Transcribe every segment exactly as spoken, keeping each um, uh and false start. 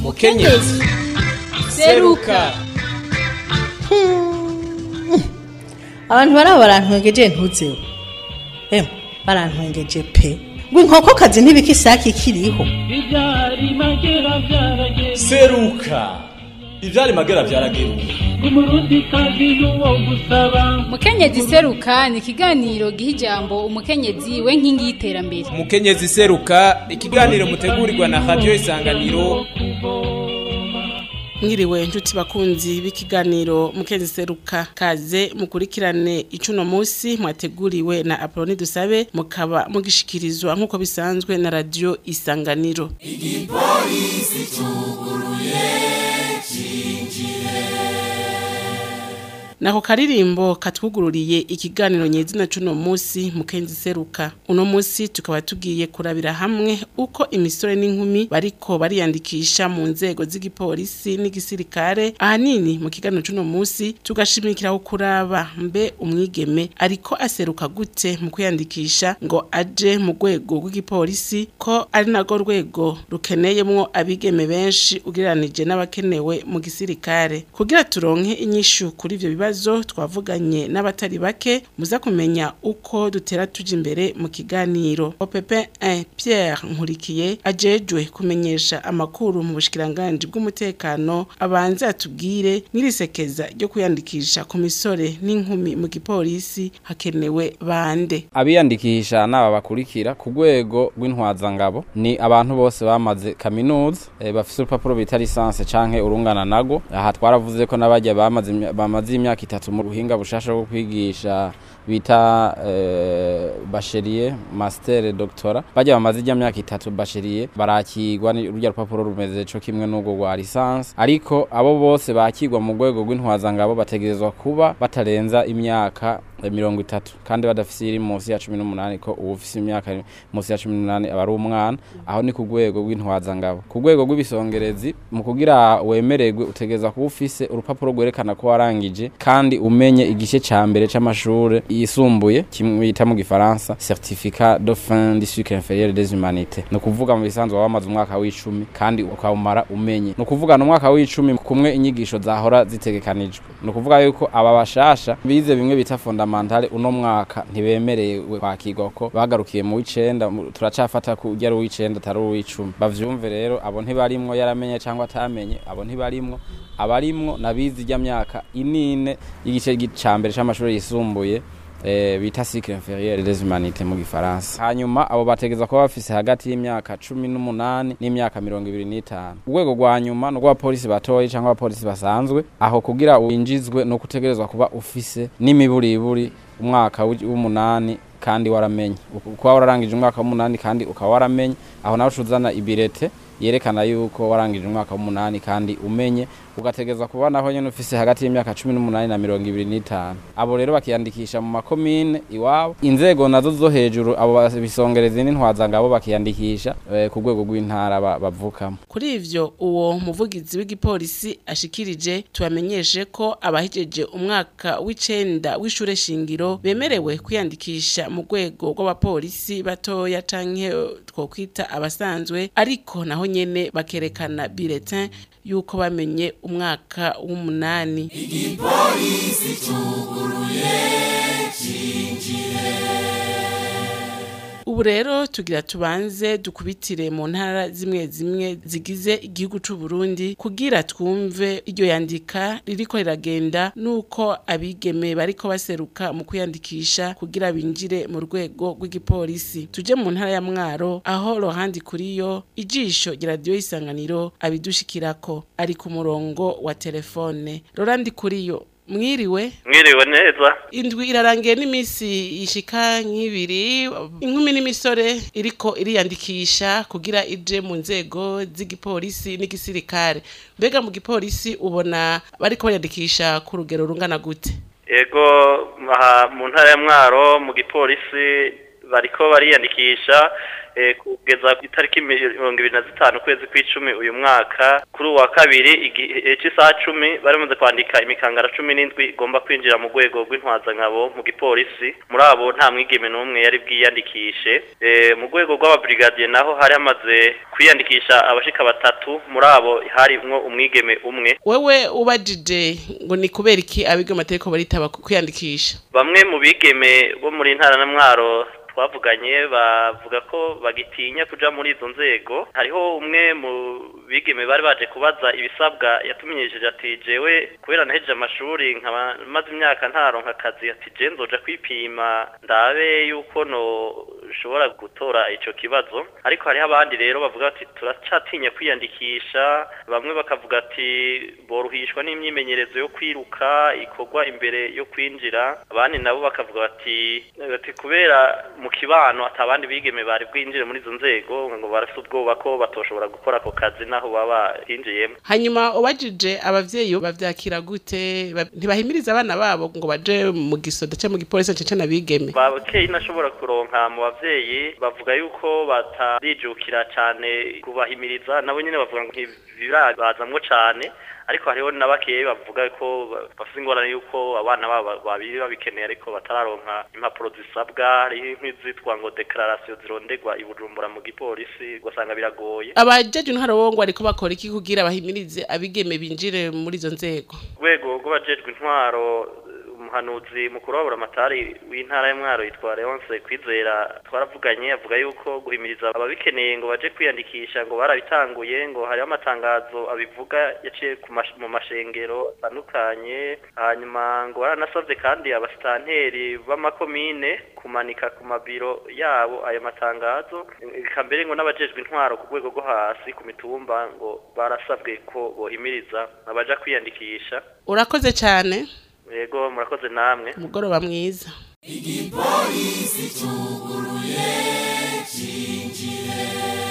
Mukenyezi seruka. Abantu baraba barantwengeje ntuzeho. Em, barantwengeje pe. Gwinkoko kazi ntibikisaki kiriho. Ibyari magera byarageze. Seruka. Ivyari magera byarageruka. Umurundi kazi nuwo gusaba. Mukenyezi seruka ni ikiganiro giha ijambo umukenyezi we nkingi y'iterambere. Mukenyezi seruka ikiganiro mutegurirwa na Radio Isanganiro. Ngiriwe njuti bakunzi b'ikiganiro Mukenyezi seruka, kaze mukurikirane icuno musi mwateguriwe na Apoloni Dusabe, mukaba mugishikirizwa nkuko bisanzwe na Radio Isanganiro. Igipolisi cuguruye cinjire. Nako karirimbo katwugururiye ikiganiro nyezina cuno musi Mukenyezi seruka. Uno musi tukaba tugiye kurabira hamwe uko imisore n'inkumi bariko bariyandikisha mu nzego z'igipolisi n'igisirikare. Ahanini mu kiganiro cuno musi tugashimikira kuraba mbe umwigeme ariko aseruka gute mu kwiyandikisha ngo aje mu rwego rw'igipolisi, ko ari nago rwego rukeneyemwo abigeme benshi ugereranije n'abakenewe mu gisirikare. Kugira turonke inyishu kuri ivyo bibazo twavuganye n'abatari bake, muza kumenya uko dutera tuje imbere mu kiganiro. O P P un Pierre Nkurikiye ajejwe kumenyesha amakuru mu bushikiranganje bw'umutekano abanze atubwire n'irisekeza ryo kuyandikisha ku misore n'inkumi mu gipolisi hakenewe bande. Abiyandikisha naba bakurikira ku rwego rw'intwazangabo ni abantu bose bamaze kaminuza, e, bafise urupapuro bita licence canke urungana nago. Aha twaravuze ko nabajya bamaze bamaze imyaka itatu mu ruhinga bushasha bwo kwigisha bita eh, bachelier, master, doctora. Bajya bamaze ijya myaka itatu bachelier barakigwa ni urya rupapuro rumeze cyo kimwe n'ubwo rwa licence, ariko abo bose bakigwa mu rwego rw'intwazangabo bategerezwa kuba batarenza imyaka mirongo itatu kandi badafise iri munsi ya cumi n'umunani, ko uwufise imyaka munsi ya cumi n'umunani aba ari umwana. Aho ni ku rwego rw'intwazangabo. Ku rwego rw'ibisongerezi, mu kugira wemererwe utegerezwa kuba ufise urupapuro rwerekana ko warangije kandi umenye igice ca mbere c'amashure yisumbuye, kimwe bita mu gifaransa certificat de fin du cycle inférieur des humanités. No kuvuga mu bisanzwe wamaze umwaka w'icumi kandi ukawumara umenye. No kuvuga no mwaka w'icumi kumwe inyigisho zahora zitegekanijwe. No kuvuga yuko aba bashasha bize bimwe bita fondamentale uno mwaka ntibemerewe kwakirwa ko bagarukiye mu w'icenda, turacafata ku ujya w'icenda atari uw'icumi. Bavyumve rero abo ntibarimwo yaramenye cyangwa atamenye, abo ntibarimwo. Abarimwo nabizi ijya myaka inine igice gicambere c'amashuri yisumbuye, eh bita cycle inférieur des humanités mu gifaransa. Hanyuma abo bategeza ko bafise hagati y'imyaka cumi n'umunani n'imyaka mirongo ibiri n'itanu. Urwego rwa nyuma no rwa polisi batoyi cyangwa polisi basanzwe, aho kugira uwinjizwe no kutegerezwa kuba ufise n'imiburiburi umwaka w'umunani kandi waramenye. Uko wararangije umwaka w'umunani kandi ukaba waramenye, aho nawe ucuzana ibirete yerekana yuko warangije umwaka w'umunani kandi umenye, ugategeza kuba naho nyene ufise hagati y'imyaka cumi n'umunani na mirongo ibiri n'itanu. Abo rero bakiyandikisha mu makomine iwabo. Inzego nazo zo hejuru abo bisongereza n'intwazangabo bakiyandikisha e, ku rwego rw'intara bavukamo. Kuri ivyo uwo muvugizi w'igipolisi ashikirije tubamenyeshe ko abahijeje umwaka w'icenda w'ishure shingiro bemerewe kwiyandikisha mu rwego rw'abapolisi batoya canke twokwita abasanzwe, ariko naho nyene bakerekana bulletin yuko bamenye umwaka w'umunani. Igipolisi cuguruye cinjire. Ubu rero tugira tubanze dukubitire mu ntara zimwe zimwe zigize igihugu c'u Burundi kugira twumve iryo yandika ririko riragenda nuko abigeme bariko baseruka mu kwiyandikisha kugira binjire mu rwego rw'igipolisi. Tuje mu ntara ya Mwaro aho Rohandi Kuriyo ijisho rya Radio Isanganiro abidushikirako ari ku murongo wa telefone. Rohandi Kuriyo, mwiriwe? Mwiriwe neza. Indwi irarangiye n'imisi ishika nk'ibiri, inkumi n'imisore iriko iriyandikisha kugira ije mu nzego z'igipolisi n'igisirikare. Mbega mu gipolisi ubona bariko bariyandikisha ku rugero rungana gute? Ego mu ntara ya Mwaro mu gipolisi bariko bariyandikisha eh, kugeza ku itariki mirongo ibiri na zitanu ukwezi kw'icumi uyu mwaka kuri uwa kabiri igihe c'isaha cumi baramaze kwandika imikangara cumi n'indwi igomba kwinjira mu rwego rw'intwazangabo mu gipolisi muri abo nta mwigeme n'umwe yari bwiyandikishe eh, mu rwego rw'ababrigadier naho hari hamaze kwiyandikisha abashika batatu muri abo harimwo umwigeme umwe. Wewe ubajije ngo ni kubera iki abiga amategeko baritaba kwiyandikisha? Bamwe mu bigeme bo muri ntara na Mwaro twavuganye bavuga ko bagitinya kuja muri izo nzego. Hariho umwe mu bigeme bari baje kubaza ibisabwa yatumenyesheje ati jewe kubera nahejeje amashuri nkaba maze imyaka ntaronka akazi ati je nzoja kwipima ndabe yuko no ushobora gutora ico kibazo. Ariko hariho abandi rero bavuga ati turacatinya kwiyandikisha, bamwe bakavuga ati boruhishwa n'imyimenyerezo yo kwiruka ikorwa imbere yo kwinjira, abandi nabo bakavuga bati bati kubera mu kibano atabandi bigeme bari bwinjire muri izo nzego ngo barafite ubwoba ko batoshobora gukora ako kazi naho baba hinjiyemo. Hanyuma ubajije abavyeyi bavyakira gute? Ntibahimiriza abana babo ngo baje mu gisoda cyangwa mu gipolisi cece nabigeme? Babakeye nashobora kuronka mu bavyeyi bavuga yuko batarijukira cyane kubahimiriza, nabo nyene bavuga ngo ntibirabazamwo cyane, ariko hariho nabakeye bavuga ko bafite ingorane yuko abana babo babiri babikeneye ariko batararonka impapuro zisabwa, hari nk'izitwa ngo declaration zirondegwa ibujumbura mu gipolisi gusanga biragoye. Abajeje intwaro bongo ariko bakora iki kugira bahimirize abigeme binjire muri izo nzego? Rwego rw'abajejwe intwaro umuhanuzi mukuru wa buramatari w'intara ya Mwaro yitwa Leonce Kwizera twaravuganye avuga yuko guhimiriza ababikeneye ngo baje kwiyandikisha ngo barabitanguye, ngo hariho amatangazo abivuga yaciye mu mashengero atandukanye, hanyuma ngo baranasavye kandi abasitanteri b'amakomine kumanika ku mabiro yabo ayo matangazo, ikambere ngo n'abajejwe intwaro ku rwego rwo hasi ku mitumba ngo barasabwe ko bohimiriza abaja kwiyandikisha. Urakoze cyane. Yego murakoze namwe. Mugoroba mwiza. Igipolisi cyuguruye cinjire.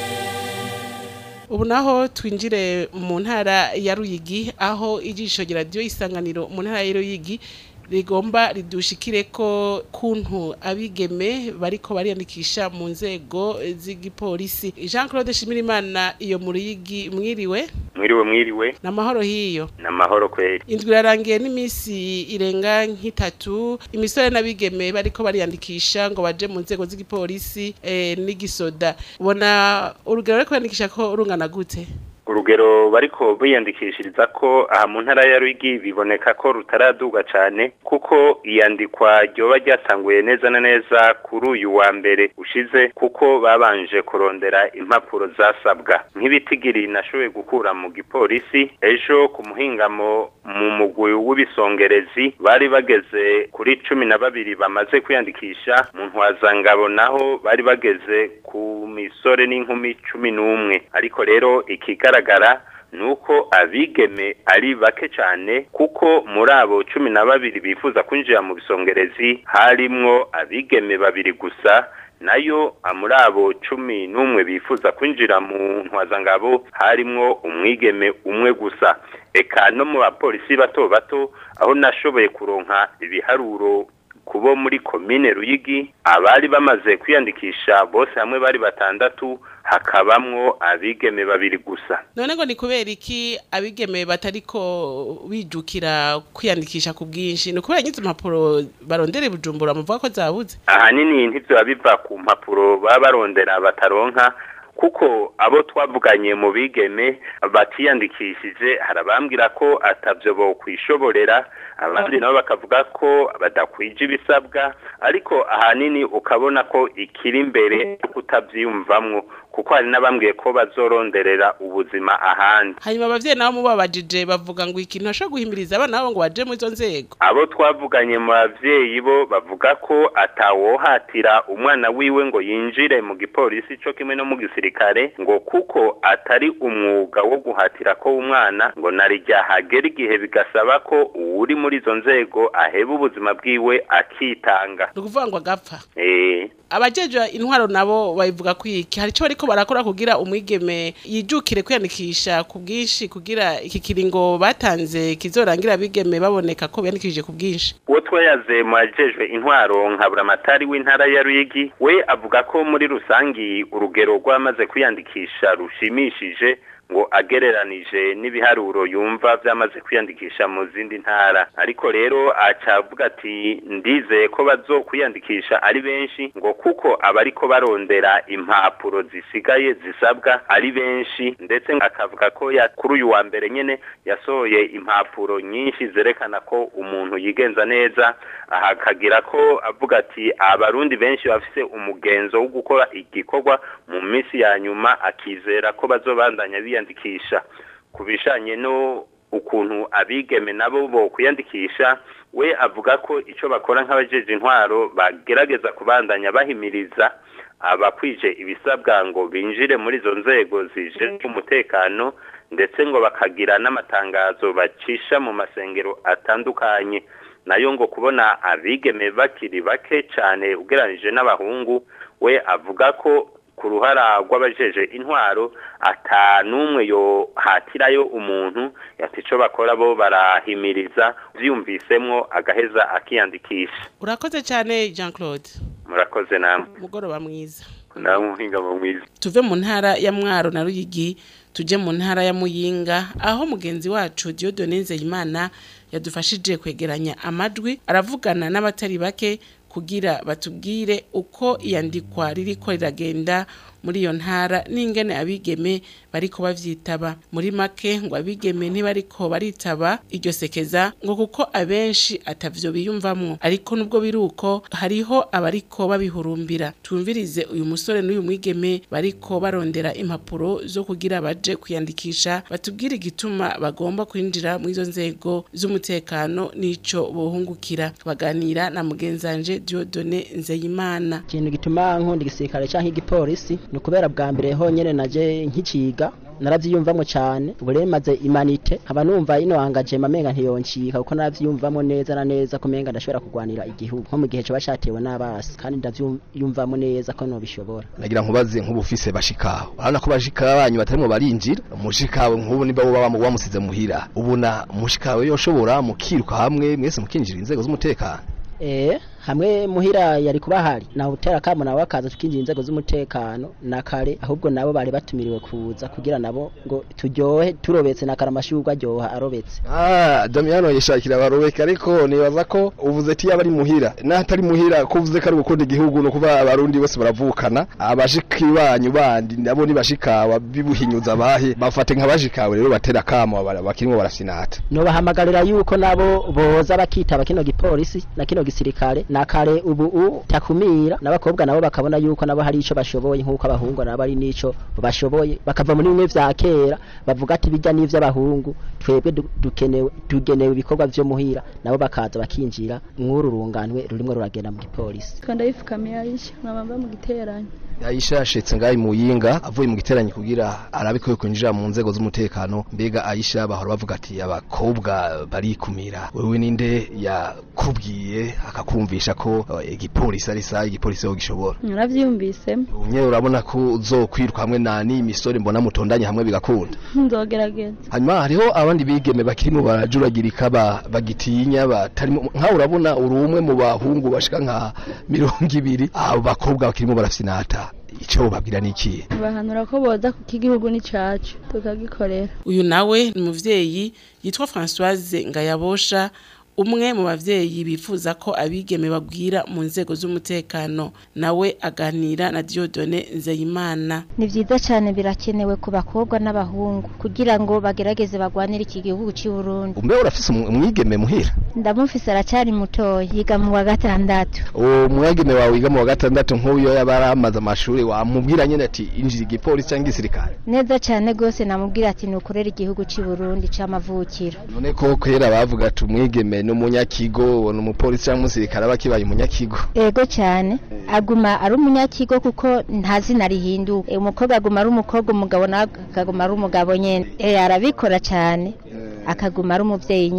Ubu naho twinjire mu ntara ya Ruyigi aho ijisho rya radio Isanganiro mu ntara ya Ruyigi rigomba ridushikire ko kuntu abigeme bariko bariyandikisha mu nzego z'igipolisi. Jean Claude Shimirimana iyo mu Ruyigi mwiriwe? Mwiriwe mwiriwe. Namahoro hiyo? Namahoro kweli. Indwi yarangiye n'imisi irenga nk'itatu imisore n'abigeme bariko bariyandikisha ngo baje mu nzego z'igipolisi eh, n'igisoda. Ubona urugero rwo kwiyandikisha ko urungana gute? Urugero bariko biyandikishiriza ko aha mu ntara ya Ruyigi biboneka ko rutaraduga cyane kuko iyandikwa ryoba ryatanguye neza na neza kuri uyu wa mbere ushize kuko babanje kurondera impapuro zasabwa nk'ibitigiri nashoboye gukura mu gipolisi ejo ku muhingamo mu mugwi w'ibisongerezi bari bageze kuri cumi na babiri bamaze kwiyandikisha, mu ntwazangabo naho bari bageze ku misore n'inkumi cumi n'umwe, ariko rero ikigaragara nuko abigeme ari bake cyane kuko muri abo cumi na babiri bifuza kwinjira mu bisongerezi harimwo abigeme babiri gusa, nayo muri abo cumi n'umwe bifuza kwinjira mu ntwazangabo harimwo umwigeme umwe gusa. Eka no mu bapolisi bato bato aho nashoboye kuronka ibiharuro kubo muri komine Ruyigi abari bamaze kwiyandikisha bose hamwe bari batandatu, hakabamwo abigeme babiri gusa. None ngo ni kubera iki abigeme batariko bijukira kwiyandikisha ku bwinshi? Ni kubera nyizo impapuro barondera Bujumbura muvuga ko zabuze? Ahanini ntivyo biva ku mpapuro baba barondera bataronka, kuko abo twavuganye mu bigeme batiyandikishije harabambwira ko atavyo bo kwishoborera, abandi nabo bakavuga ko badakwije ibisabwa, ariko ahanini ukabona ko ikiri imbere kutavyiyumvamwo kuko hari nabambwiye ko bazoronderera ubuzima ahandi. Hanyuma abavyeyi nabo mubabajije bavuga ngo ikintu ashobora guhimiriza abana babo ngo baje mu izo nzego. Abo twavuganye mu bavyeyi bo bavuga ko atawohatira umwana wiwe ngo yinjire mu gipolisi cyo kimwe no mu gisirikare ngo kuko atari umwuga wo guhatira ko umwana ngo narijya hagera igihe bigasaba ko uri muri izo nzego aheba ubuzima bwiwe akitanga. Nukuvuga ngo agapfa. Eh abajejwe intwaro nabo bayivuga kwiki hari cyo bariko barakora kugira umwigeme yijukire kwiyandikisha ku bwinshi kugira iki kiringo batanze kizorangira abigeme baboneka ko biyandikishije ku bwinshi. Uwo twayaze mu bajejwe intwaro nka Buramatari w'intara ya Ruyigi we avuga ko muri rusangi urugero rwamaze kwiyandikisha rushimishije ngo agereranije n'ibiharuro yumva vyamaze kwiyandikisha mu zindi ntara ariko rero acavuga ati ndize ko bazo kwiyandikisha ari benshi ngo kuko abariko barondera impapuro zisigaye zisabwa ari benshi ndetse akavuga ko ya kuri uyu wa mbere nyene yasohoye impapuro nyinshi zerekana ko umuntu yigenza neza ahakagira ko avuga ati abarundi benshi bafise umugenzo wo gukora igikorwa mu minsi ya nyuma akizera ko bazobandanya biyandikisha kubishanye no ukuntu abigeme nabo bo kwiyandikisha we avuga ko ico bakora nk'abajeje intwaro bagerageza kubandanya bahimiriza abakwije ibisabwa ngo binjire muri zo nzego zije umutekano ndetse ngo bakagira n'amatangazo bacisha mu masengero atandukanye nayo ngo kubona abigeme bakiri bake cyane ugeranije n'abahungu we avuga ko ku ruhara rw'abajeje intwaro atanumwe yo hatirayo umuntu yatico bakora bo barahimiriza vyumvisemwo agaheza akiyandikisha. Urakoze cyane Jean Claude. Murakoze namwe. Mugoroba mwiza. Nawe muhinga mwiza. Tuve mu ntara ya Mwaro na Ruyigi tuje mu ntara ya Muyinga aho mugenzi wacu Dieudonne Nzeyimana yadufashije kwegeranya amajwi aravugana n'abatari bake kugira batubwire uko iyandikwa ririko riragenda muri iyo ntara n'ingene abigeme bariko bavyitaba muri make ngo abigeme ntibariko baritaba iryo sekeza ngo kuko abenshi atavyo biyumvamwo ariko nubwo biruko hariho abariko babihurumbira tumvirize uyu musore n'uyu mwigeme bariko barondera impapuro zo kugira baje kwiyandikisha batubwire igituma bagomba kwinjira muri izo nzego z'umutekano n'ico bohungukira baganira na mugenzanje Dieudonne Nzeyimana. Ikintu gituma nkundi gisirikare canke igipolisi no kubera bwa mbere honyene naje nkiciga naravyiyumvamwe cyane uburemaze imanite haba numva ino angaje mamenga ntiyoncika kuko naravyiyumvamwe neza na neza ko menga ndashobora kugwanira igihugu nko mu gihe cyo bashatewe n'abasi kandi ndavyiyumvamwe neza ko no bishobora nagira nkubaze nk'ubufise bashikaho urabona ko bashika banyu batarimo barinjira mushikawe nk'ubu niba bo bamusize muhira ubuna mushikawe yoshobora mukiruka hamwe mwese mukinjira inzego z'umutekano. Eh hamwe muhira yari kuba hari na hotera kamo nawe akaza tukinjira inzego z'umutekano na kare ahubwo nabo bari batumiriwe kuza kugira nabo ngo turyohe turobetse na karamashurwa ryoha arobetse. Ah Damiano yishakira barobeka ariko nibaza ko uvuze ti yabari muhira natari muhira ko uvuze kari gukunda igihugu no kuba abarundi bose baravukana abashiki banyu bandi nabo ni bashikawa bibuhinyuza bahe bafate nk'abashikawe rero batera kamo bakirimo barasinata. No bahamagarira yuko nabo boza bakitaba kino gipolisi na kino gisirikare na kare ubu u takumira n'abakobwa nabo bakabona yuko nabo hari ico bashoboye nkuko abahungu nabo ari nico bashoboye bakava muri bimwe vya kera bavuga ati bijya n'ivyo abahungu twebwe dukenewe tugenewe ibikorwa vyo muhira nabo bakaza bakinjira mw'ururunganwe rurimwe ruragenda mu gipolisi. Kandi ifukamiye Aisha nkabamba mu giteranyo. Aisha yashetse ngayi Muyinga avuye mu giteranyo kugira arabikoye kwinjira mu nzego z'umutekano mbega Aisha bahora bavuga ati abakobwa barikumira wewe ninde yakubwiye akakumvisha ko igipolisi ari sa igipolisi yo gishobora. Naravyumvise. Unye urabona ko uzokwiruka hamwe na ni misore mbona mutondanye hamwe bigakunda. Nzogerageza. Hanyuma hariho abandi bigeme bakirimo barajuragirika bagitinya batarimo nka urabona uri umwe mu bahungu bashika nka mirongo ibiri abo bakobwa bakirimo barasinata. Ico babwira niki bahanura ko boza ku kigihugu ni cacu tukagikorera. Uyu nawe ni muvyeyi yitwa Françoise Ngayabosha umwe mu bavyeyi bifuza ko abigeme babwira mu nzego z'umutekano nawe aganira na Dieudonne Nzeyimana. Ni vyiza cyane birakenewe ku bakobwa n'abahungu kugira ngo bagerageze bagwanire iki gihugu cy'u Burundi. Umbe urafise umwigeme muhira? Ndamufise aracari mutoya yiga mu wa gatandatu. O mwigeme wawe yiga mu wa gatandatu nk'uyo yabaramaza amashuri wamubwira nyene ati injira igipolisi cyangwa igisirikare? Neza cyane gose namubwira ati nukorera igihugu cy'u Burundi c'amavukiro. None ko kwera bavuga ati umwigeme n'umunyakigo n'umupolisi cyangwa umusirikare abakibaye umunyakigo. Ego cyane aguma ari umunyakigo kuko ntazi narihinduka. Umukobwa aguma ari umukobwa umugabo nawe akaguma ari umugabo nyene. Eh arabikora cyane akaguma ari umuvyeyi nyene.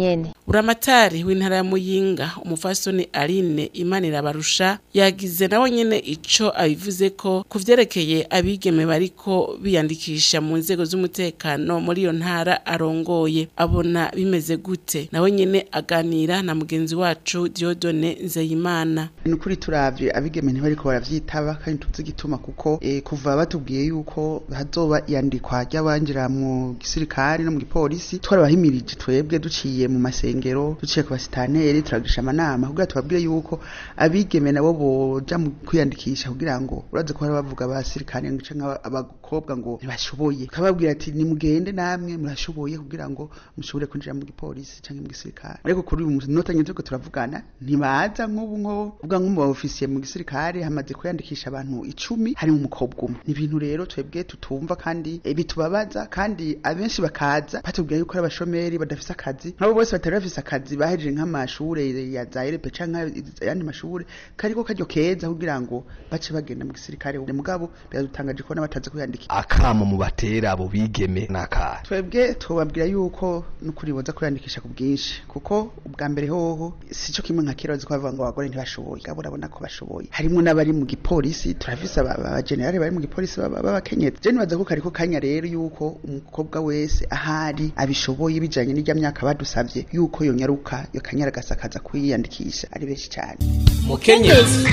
buramatari w'intara ya Muyinga umufasoni Aline Imanira barusha yagize nawe nyene ico abivuze ko kuvyerekeye abigeme bariko biyandikisha mu nzego z'umutekano muri iyo ntara arongoye abona bimeze gute nawe nyene aganira na mugenzi wacu Diodone Nzeyimana. Nukuri turavye abigeme ntibariko baravyitaba kandi tuzi gituma kuko e, kuva batubwiye yuko hazoba yandikwa ry'abanjira mu gisirikare no mu gipolisi twarabahimirije twebwe duciye mu masengero duciye ku basitaneri turagisha amanama kugira tubabwire yuko abigeme nabo boja mu kwiyandikisha kugira ngo uraze ko bavuga abasirikare ngo canka abakobwa ngo ntibashoboye kababwira ati ni mugende namwe murashoboye kugira ngo mushobore kwinjira mu gipolisi canke mu gisirikare ariko kuri uyu munota nyine turiko turavugana ntibaza nk'ubu nko ubwa nk'umu ba ofisiye mu gisirikare hamaze kwiyandikisha abantu icumi hari umukobwa umwe ni ibintu rero twebwe tutumva kandi e, bitubabaza kandi abenshi bakaza batubwira yuko ari abashomeri badafise akazi nabo bose batari bafise akazi bahejeje nk'amashure ya za E R P canke ayandi mashure kariko karyo keza kugira ngo bace bagenda mu gisirikare mugabo biradutangaje ko n'abataze kwiyandikisha akamo mu batera abo bigeme naka twebwe tubabwira yuko nukuri boza kwiyandikisha ku bwinshi kuko ubwa mbere hoho sico kimwe nka kera ko bavuga ngo abagore ntibashoboye gabo urabona ko bashoboye harimo n'abari mu gipolisi turafise aba generale bari mu gipolisi babakenyeza je nibaza ko kariko kanya rero yuko umukobwa wese ahari abishoboye bijanye n'ijya myaka badusavye yuko yo nyaruka yo kanyara gasakaza kwiyandikisha ari benshi cyane mukenyezi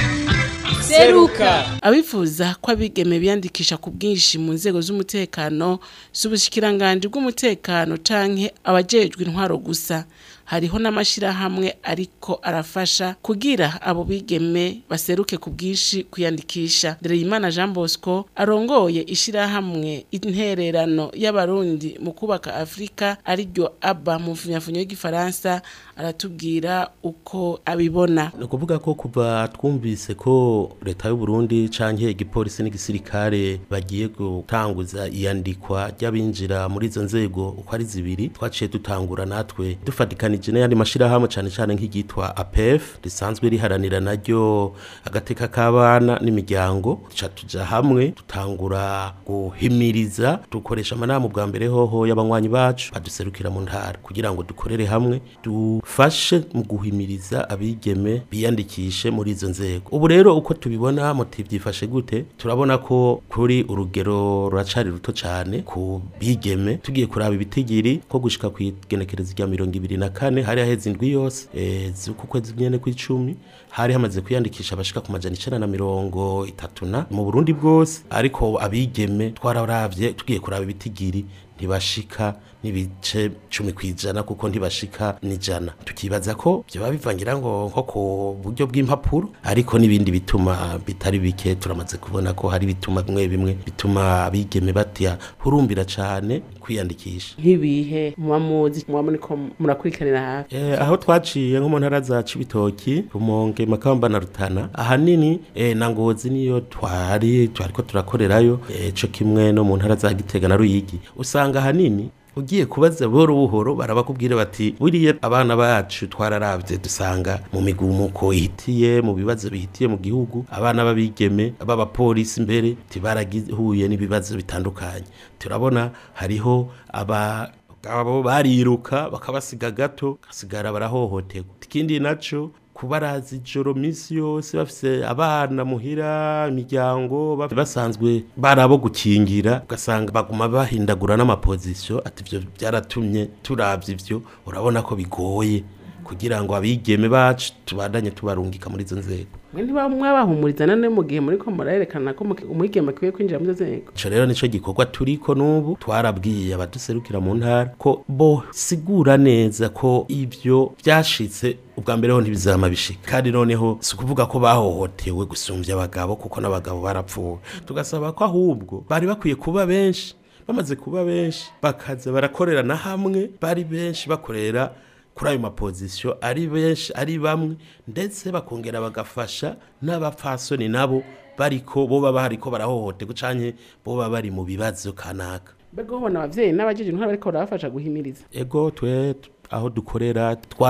seruka abifuza ko abigeme biyandikisha ku bwinshi mu nzego z'umutekano z'ubushikiranganje bw'umutekano canke abajejwe intwaro gusa hariho n'amashirahamwe ariko arafasha kugira abo bigeme baseruke ku bwinshi kwiyandikisha. Dereyimana Jean Bosco arongoye ishirahamwe intererano y'abarundi mu kubaka Afrika ariryo aba mu mfunyafunyo y'igifaransa aratubwira uko abibona. No kuvuga ko kuva twumvise ko leta y'u Burundi canke igipolisi n'igisirikare bagiye gutanguza iyandikwa ry'abinjira muri izo nzego uko ari zibiri twaciye dutangura natwe dufatikana jene yandi mashirahamwe cyane cyane nk'igitwa A P F risanzwe riharanira naryo agateka k'abana n'imiryango tuja hamwe tutangura guhimiriza dukoresha amanama bwa mbere hoho y'abanywanyi bacu baduserukira mu ntara kugira ngo dukorere hamwe dufashe mu guhimiriza abigeme biyandikishe muri izo nzego. Ubu rero uko tubibona motivyifashe gute turabona ko kuri urugero ruracari ruto cyane ku bigeme tugiye kuraba ibitigiri ko gushika kwigenekereza rya mirongo ibiri na kane hari haheze indwi yose eh zuko kwezi nyene kw'icumi hari hamaze kwiyandikisha abashika ku majana icenda na mirongo itatu na mu Burundi bwose ariko abigeme twararavye tugiye kuraba ibitigiri ntibashika nibice cumi kwijana kuko ntibashika nijana tukibaza ko byo babivangira ngo nko ku buryo bw'impapuro ariko nibindi bituma bitari bike turamaze kubona ko hari bituma bimwe bimwe bituma abigeme batya hurumbira cyane kwiyandikisha nkibihe muamuzi muamuniko murakurikanira hafi eh aho twaciye nko mu ntara za Cibitoki Rumonge Makamba na Rutana ahanini eh na Ngozi niyo twari twariko turakorerayo eh cyo kimwe no mu ntara za Gitega na Ruyigi usanga ahanini ugiye kubaza boro buhoro barabakubwira bati buriye abana bacu twararavye dusanga mu migumuko ihitiye mu bibazo bihitiye mu gihugu abana babigeme baba polisi imbere tibaragihuye n'ibibazo bitandukanye turabona hariho aba abo bariruka bakabasiga gato kasigara barahohoterwa ikindi naco kubarazi joro misi yose bafise abana muhira imiryango basanzwe barabo gukingira ugasanga baguma bahindagura n'amapozisiyo ati ivyo byaratumye turavye ivyo urabona ko bigoye kugira ngo abigeme bacu tubandanye tubarungika muri izo nzego. Mwindi ba mwabahumuriza nane mu gihe muri ko murayerekana ko umwigeme kwiye kwinjira muri izo nzego. Ico rero nico gikorwa turiko nubu twarabwiye abaduserukira mu ntara ko bo sigura neza ko ivyo byashitse ubwa mbere ho ntibizama bishika kandi noneho sikuvuga ko bahohotewe gusumvya abagabo kuko n'abagabo barapfuwe tugasaba ko ahubwo bari bakwiye kuba benshi bamaze kuba benshi bakaza barakorerana hamwe bari benshi bakorera kuri ayo mapozisiyo ari benshi ari bamwe ndetse bakongera bagafasha n'abapfasoni nabo bariko bo baba hariko barahohoterwa canke bo baba bari mu bibazo kanaka. Bego ubona abavyeyi n'abajeje intwara bariko barafasha guhimiriza. Ego twe aho dukorera twara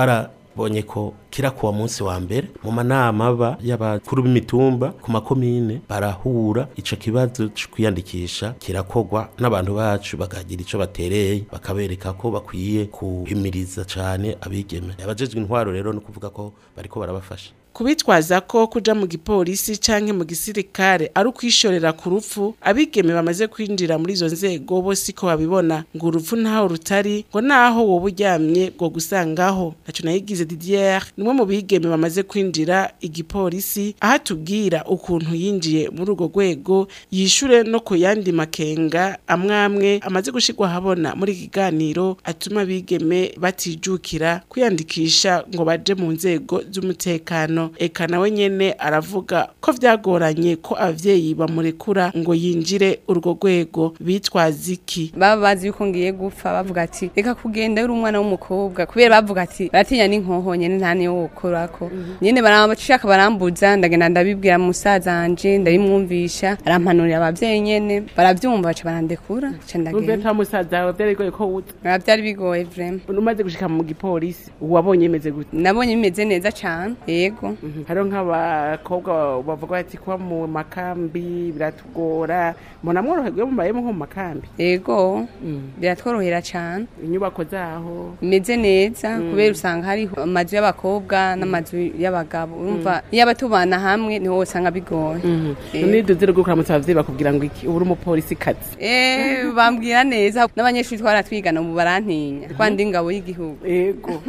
twabonye ko kira kuwa munsi wa mbere mu manama ba y'abakuru b'imitumba ku makomine barahura ico kibazo cyo kwiyandikisha kirakogwa n'abantu bacu bakagira ico batereye bakabereka ko bakwiye kuhimiriza cane abigeme abajejwe intwaro rero no kuvuga ko bariko barabafasha kubitwaza ko kuja mu gipolisi canke mu gisirikare ari ukwishorera ku rupfu abigeme bamaze kwinjira muri izo nzego bo siko babibona ngo urupfu ntaho rutari ngo naho wowe uryamye ngo gusangaho naco nayigize Didier nimwe mu bigeme bamaze kwinjira igipolisi aho atubwira ukuntu yinjiye muri urwo rwego yishure no ku yandi makenga amwamwe amaze gushirwa habona muri ikiganiro atuma abigeme batijukira kwiyandikisha ngo baje mu nzego z'umutekano eka nawe nyene aravuga ko vyagoranye ko abavyeyi bamurekura ngo yinjire urwo rwego bitwaza iki baba bazi yuko ngiye gupfa bavuga ati reka kugenda uri umwana w'umukobwa kubera bavuga ati baratinya n'inkoho nyene nta niyo wokorako nyene barabashaka barambuza ndagenda ndabibwira musaza wanje ndabimwumvisha arampanurira abavyeyi nyene baravyumva baca barandekura ca ndagenda nta musaza wawe byari bigoye ko wuta byari bigoye vraiment umaze gushika mu gipolisi wabonye imeze gute nabonye imeze neza cane yego hariho nk'abakobwa bavuga bati kuba mu makambi biratugora mbona mworoherwe mubayemo nko mu makambi yego biratworohera cyane inyubako zaho imeze neza kubera usanga hariho amazu y'abakobwa n'amazu y'abagabo urumva iyo abatubana hamwe niho usanga bigoye niduzire gukora mu abavyeyi bakubwira ngo iki uri umupolisi kazi eh bambwira neza n'abanyeshuri twaratwigana mu barantinya twandi ingabo y'igihugu yego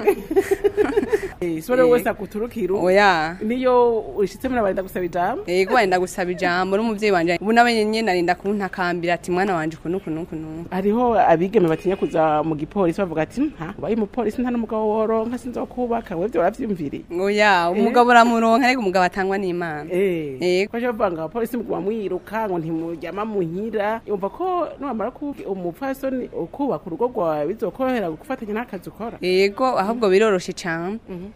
Sore wese akuturukiru oya niyo ushitse muri abanda gusaba ijambo yego wenda gusaba ijambo n'umuvyeyi wanje ubu nawe nyene narinda kuntakambira ati mwana wanje kuno kuno kuno hariho abigeme batinya kuza mu gipolisi bavuga ati nta bayi mu polisi nta n'umugabo woronka sinzo kubaka wewe waravyumviri oya umugabo uramuronka ariko umugabo atangwa n'Imana eh ko je banga polisi mu kumwiruka ngo ntimujyama muhira yumva ko numara ku umupfasoni ukubaka urugo rwawe bizokorohera gufatanya n'akazi ukora yego ahubwo biroroshe cyane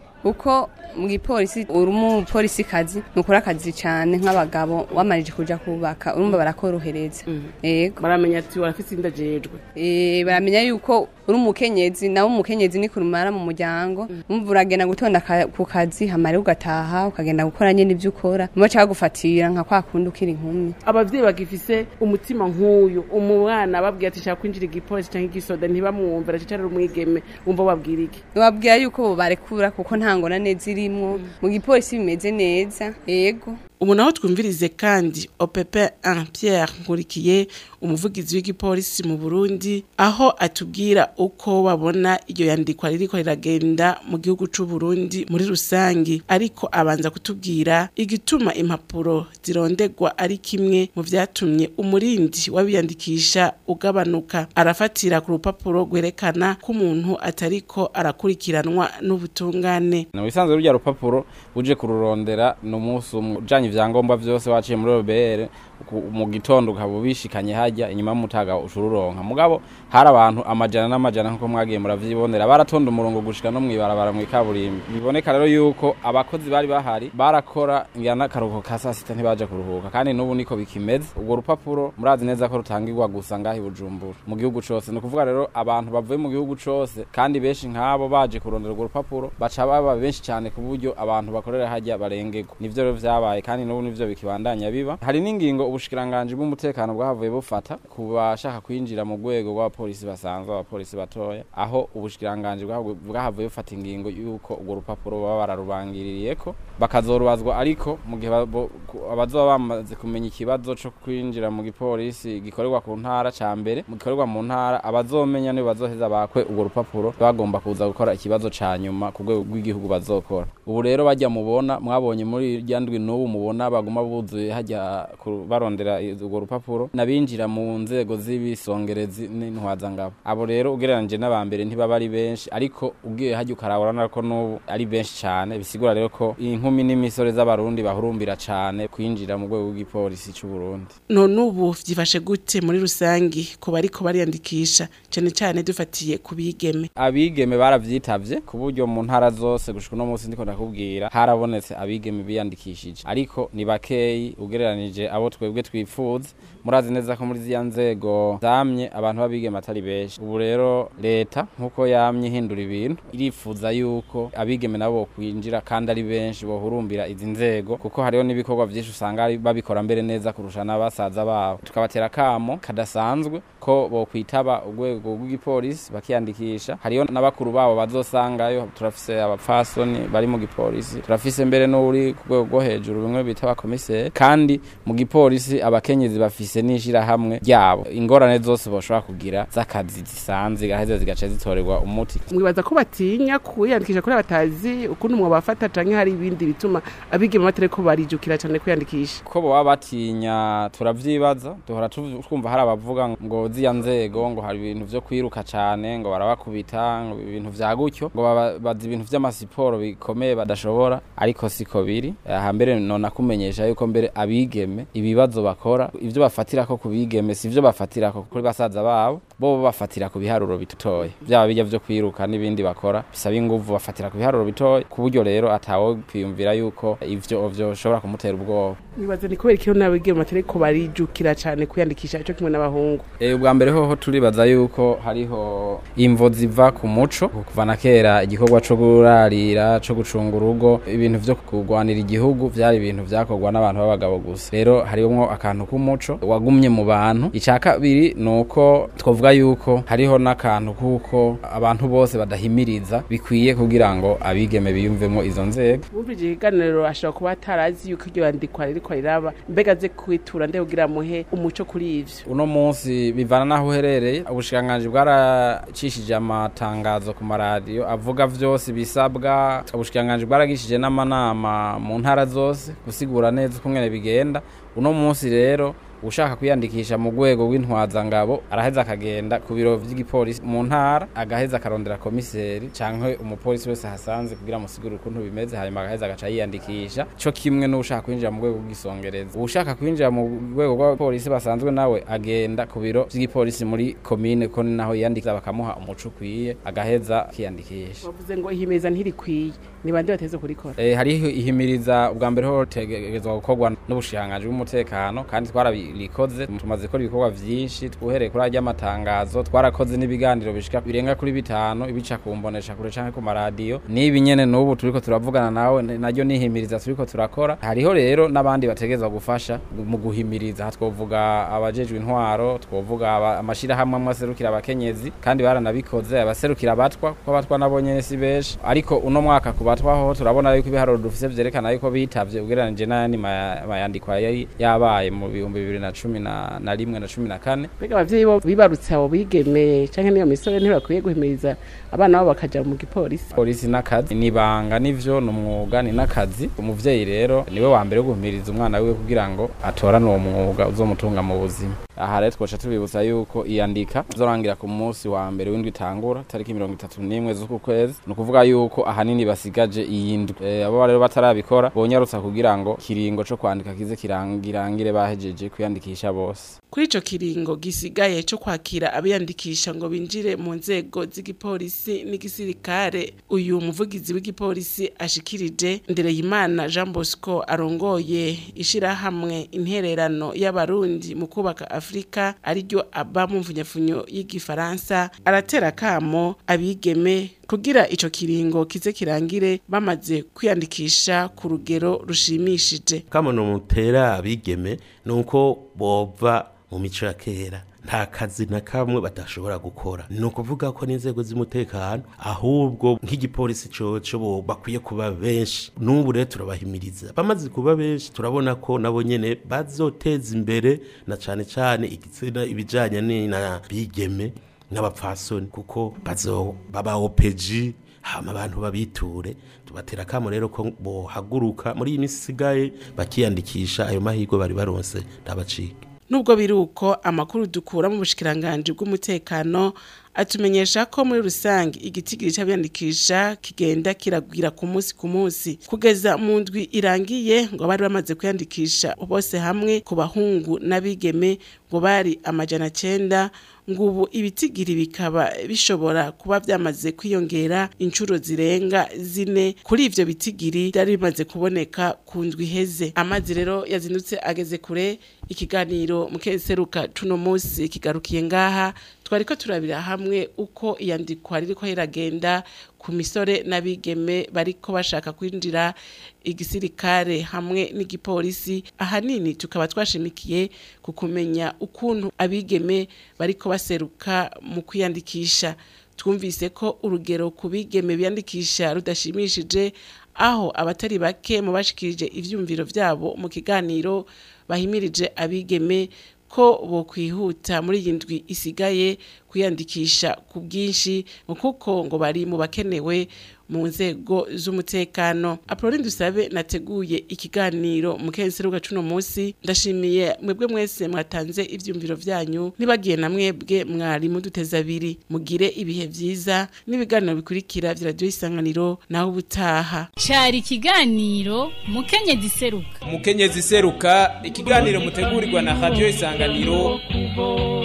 uko mu gipolisi uri umupolisi kazi nukora akazi cyane nk'abagabo wamarije kuja kubaka urumva barakorohereza yego baramenya ati warafise indajejwe eh baramenya yuko uri umukenyezi nawe umukenyezi ni kurumara mu muryango umva uragenda gutonda ku kazi hamare ugataha ukagenda gukora nyene ivyo ukora muba cyagufatira nka kwa kundi ukiri inkumi abavyeyi bagifise umutima nk'uyu umwana babwiye ati shaka kwinjira igipolisi canke igisoda ntibamwumvira cicara umwigeme umva wabwira iki babwira yuko barekura kuko ntangona neza irimo mu gipolisi bimeze neza yego ubu naho twumvirize kandi O P P un Pierre Nkurikiye umuvugizi w'igipolisi mu Burundi aho atubwira uko babona iryo yandikwa ririko riragenda mu gihugu c'u Burundi muri rusangi ariko abanza kutubwira igituma impapuro zirondegwa ari kimwe mu vyatumye umurindi wabiyandikisha ugabanuka arafatira ku rupapuro gwerekana ko umuntu atariko arakurikiranwa n'ubutungane no bisanzwe rujya rupapuro uje kururondera no musi umujanye ivyangombwa vyose waciye muri Robert mu gitondo ukabubishikanye hajya inyuma mutaga ushururonka mugabo hari abantu amajana n'amajana nko mwagiye muravyibonera baratonda umurongo gushika no mwibarabara mu ikaburimbi biboneka rero yuko abakozi bari bahari barakora ngana karuko kasasita ntibaje kuruhuka kandi nubu niko bikimeze ubwo rupapuro murazi neza ko rutangirwa gusa ngahi Bujumbura mu gihugu cose no kuvuga rero abantu bavuye mu gihugu cose kandi benshi nkabo baje kurondera urwo rupapuro baca baba benshi cyane ku buryo abantu bakorera hajya barengego nivyo rero vyabaye kandi nubu nivyo bikibandanya biba hari n'ingingo ubushikiranganje bw'umutekano bwahavuye bufata kubashaka kwinjira mu rwego rw'abapolisi basanzwe abapolisi batoya aho ubushikiranganje bwahavuye bufata ingingo yuko urwo rupapuro baba bararubangiririyeko bakazorubazwa ariko mu gihe abazoba bamaze kumenya ikibazo cyo kwinjira mu gipolisi gikorerwa ku ntara ca mbere mu gikorerwa mu ntara abazomenya nibo bazoheza bakwe urwo rupapuro bagomba kuza gukora ikibazo ca nyuma ku rwego rw'igihugu bazokora ubu rero bajya mubona mwabonye muri ryandwi n'ubu mubona baguma buzuye hajya barondera urwo rupapuro nabinjira mu nzego z'ibisongerezi n'intwazangabo abo rero ugereranje n'abambere ntibaba ari benshi ariko ugiye hajya ukarabona ko n'ubu ari benshi cyane bisigura rero ko inkumi n'imisore z'abarundi bahurumbira cane kwinjira mu rwego rw'igipolisi c'u Burundi. None ubu vyifashe gute muri rusangi ko bariko bariyandikisha cane cane dufatiye kubigeme? Abigeme baravyitavye ku buryo mu ntara zose gushika no munsi ndiko ndakubwira harabonetse abigeme biyandikishije, ariko ni bakeyi ugereranije abo twebwe twifuza. Murazi neza ko muri ziya nzego zamye abantu babigeme atari benshi. Ubu rero leta nkuko yamye hindura ibintu irifuza yuko abigeme nabo kwinjira kandi ari benshi bohurumbira izi nzego, kuko hariho n'ibikorwa vyinshi usanga babikora mbere neza kurusha n'abasaza babo. Tukabatera kamo kadasanzwe ko bo kwitaba urwego rw'igipolisi bakiyandikisha. Hariho n'abakuru babo bazosangayo, turafise abapfasoni bari mu gipolisi, turafise mbere n'uri ku rwego rwo hejuru bimwe bita abakomiseri, kandi mu gipolisi abakenyezi bafise n'ishira hamwe ryabo. Ingorane zose boshobora kugira z'akazi zisanzwe gaheze zigaca zitorerwa umuti. Mwibaza ko batinya kwiyandikisha kuri abatazi ukuntu mwo bafata canke hari ibindi bituma abigeme batareko barijukira cyane kwiyandikisha? Ko bo batinya turavyibaza, duhora twumva hari abavuga ngo ziya nzego ngo hari ibintu vyo kwiruka cane, ngo barabakubita, ngo ibintu vya gutyo, ngo bazi ibintu vy'amasiporo bikomeye badashobora, ariko siko biri. Aha mbere nona kumenyesha yuko mbere abigeme ibibazo bakora ivyo bafatira ko kubigeme sivyo bafatira ko kuri basaza babo, bo bafatira ku biharuro bitoye. Byaba bijya vyo kwiruka n'ibindi bakora bisaba inguvu bafatira ku biharuro bitoye, ku buryo rero atawo kwiyumvira yuko ivyo ovyo shobora kumutera ubwoba. Nibaza ni kubera ikiyo nabigeme batareko barijukira cane kwiyandikisha ico kimwe n'abahungu. Eh ubwa mbere hoho turibaza yuko hariho imvo ziva ku muco kuva na kera igikorwa co gurarira co gucunga urugo, ibintu vyo kugwanira igihugu vyari ibintu vyakorwa n'abantu b'abagabo gusa. Rero harimo akantu k'umuco wagumye mu bantu. Icaka biri nuko twovuga yuko hariho n'akantu kuko abantu bose badahimiriza bikwiye kugira ngo abigeme biyumvemo izo nzego. Bumvije iganiro ashobora kuba atarazi yuko iryo yandikwa riri kwariraba, mbega ze kwitura nde kugira muhe umuco kuri ivyo. Uno munsi bivana naho uherereye, ubushikanganje bwaracishije amatangazo ku maradiyo avuga vyose bisabwa. Ubushikanganje bwaragishije n'amanama mu ntara zose gusigura neza uko ngene bigenda. Uno munsi rero ushaka kwiyandikisha mu rwego rw'intwaza ngabo araheza akagenda ku biro vy'igipolisi mu ntara, agaheza akarondera komiseri canke umupolisi wese hasanze kugira musigurire ukuntu bimeze, hanyuma agaheza agaca yiyandikisha. Cyo kimwe n'ushaka kwinjira mu rwego rw'isongereza. Ushaka kwinjira mu rwego rw'abapolisi basanzwe nawe agenda ku biro vy'igipolisi muri komine ko naho yiyandikira bakamuha umuco kwiye, agaheza kiyandikisha. Bavuze ngo ihimiriza ntirikwiye, ni bande bateze kurikora? Eh hariho ihimiriza ubwa mbere ho tegezwa gukorwa n'ubushikanganje bw'umutekano, kandi twarabi likoze tumaze ko ibikorwa vyinshi. Twuhereye kuri ajya amatangazo, twarakoze n'ibiganiro bishika birenga kuri bitanu ibica kumbonesha kure canke ku maradiyo. Nibi nyene n'ubu turiko turavugana nawe naryo nihimiriza turiko turakora. Hariho rero n'abandi bategezwa gufasha mu guhimiriza, twovuga abajejwe intwaro, twovuga amashira hamwe amaserukira abakenyezi, kandi baranabikoze abaserukira abatwa ko abatwa nabonye si beshi. Ariko uno mwaka kubatwaho turabona yuko ibiharuro dufise vyerekana yuko bitavye ugereranije n'ayandi mayandikwa yari yabaye mu bihumbi bibiri na cumi na rimwe na cumi na kane. Mbega abavyeyi bo bibarutse abo bigeme canke niyo misore ntibakwiye guhimiriza abana babo bakaja mu gipolisi? Polisi n'akazi nibanga, nivyo n'umwuga ni n'akazi. Umuvyeyi rero niwe wa mbere guhimiriza umwana wiwe kugira ngo atorane uwo mwuga uzomutunga mu buzima. Aha rero twoca tubibutsa yuko iyandika zorangira ku munsi wa mbere w'indwi itangura tariki mirongo itatu n'imwe z'uku kwezi. No kuvuga yuko ahanini basigaje iyindwi. E, abo rero batarabikora bonyarutsa kugira ngo kiringo co kwandika kize kirangirangire bahejeje kwiyandikisha bose. Kuri ico kiringo gisigaye cyo kwakira abiyandikisha ngo binjire mu nzego z'igipolisi n'igisirikare, uyu muvugizi w'igipolisi ashikirije Ndereyimana Jean Bosco arongoye ishira hamwe intererano y'abarundi mu kubaka Afrika ariryo aba mu mvunyafunyo y'igifaransa, aratera kamo abigeme kugira ico kiringo kize kirangire bamaze kwiyandikisha ku rugero rushimishije. Kama no mutera abigeme nuko bova mu mico ya kera, nta kazi na kamwe badashobora gukora. Ni ukuvuga ko n'inzego z'umutekano ahubwo nk'igipolisi coco bo bakwiye kuba benshi. N'ubu rero turabahimiriza, bamaze kuba benshi turabona ko nabo nyene bazoteza imbere na cane cane igitsina ibijanye na bigeme n'abapfasoni, kuko bazo baba O P G hama abantu babiture. Tubatera kamo rero ko bohaguruka muri iyi misi isigaye bakiyandikisha, ayo mahirwe bari baronse ndabacika. Nubwo biruko amakuru dukura mu bushikiranganje bw'umutekano atumenyesha ko muri rusange igitigiri c'abiyandikisha kigenda kiragwira ku munsi ku munsi kugeza mu ndwi irangiye ngo bari bamaze kwiyandikisha bose hamwe ku bahungu n'abigeme ngo bari amajana cenda ngubu ibitigiri bikaba bishobora kuba byamaze kwiyongera inshuro zirenga zine kuri ivyo bitigiri byari bimaze kuboneka ku ndwi heze. Amazi rero yazindutse ageze kure. Ikiganiro mukeseruka tuno munsi kigarukiye ngaha twariko turabira hamwe uko iyandikwa ririko iragenda ku misore n'abigeme bariko bashaka kwinjira igisirikare hamwe n'igipolisi. Ahanini tukaba twashimikiye ku kumenya ukuntu abigeme bariko baseruka mu kwiyandikisha. Twumvise ko urugero ku bigeme biyandikisha rudashimishije, aho abatari bake mu bashikirije ivyumviro vyabo mu kiganiro bahimirije abigeme ko bo kwihuta muri yindwi isigaye kwiyandikisha ku bwinshi kuko ngo bari mu bakenewe mu nzego z'umutekano. Apolline Dusabe nateguye ikiganiro mu kenseruka cuno munsi. Ndashimiye mwebwe mwese mwatanze ivyumviro vyanyu, nibagiye na mwebwe mwari muduteza abiri. Mugire ibihe vyiza n'ibiganiro bikurikira vya Radio Isanganiro naho ubutaha. Cari ikiganiro Mukenyezi Seruka. Mukenyezi Seruka, ikiganiro mutegurirwa na Radio Isanganiro.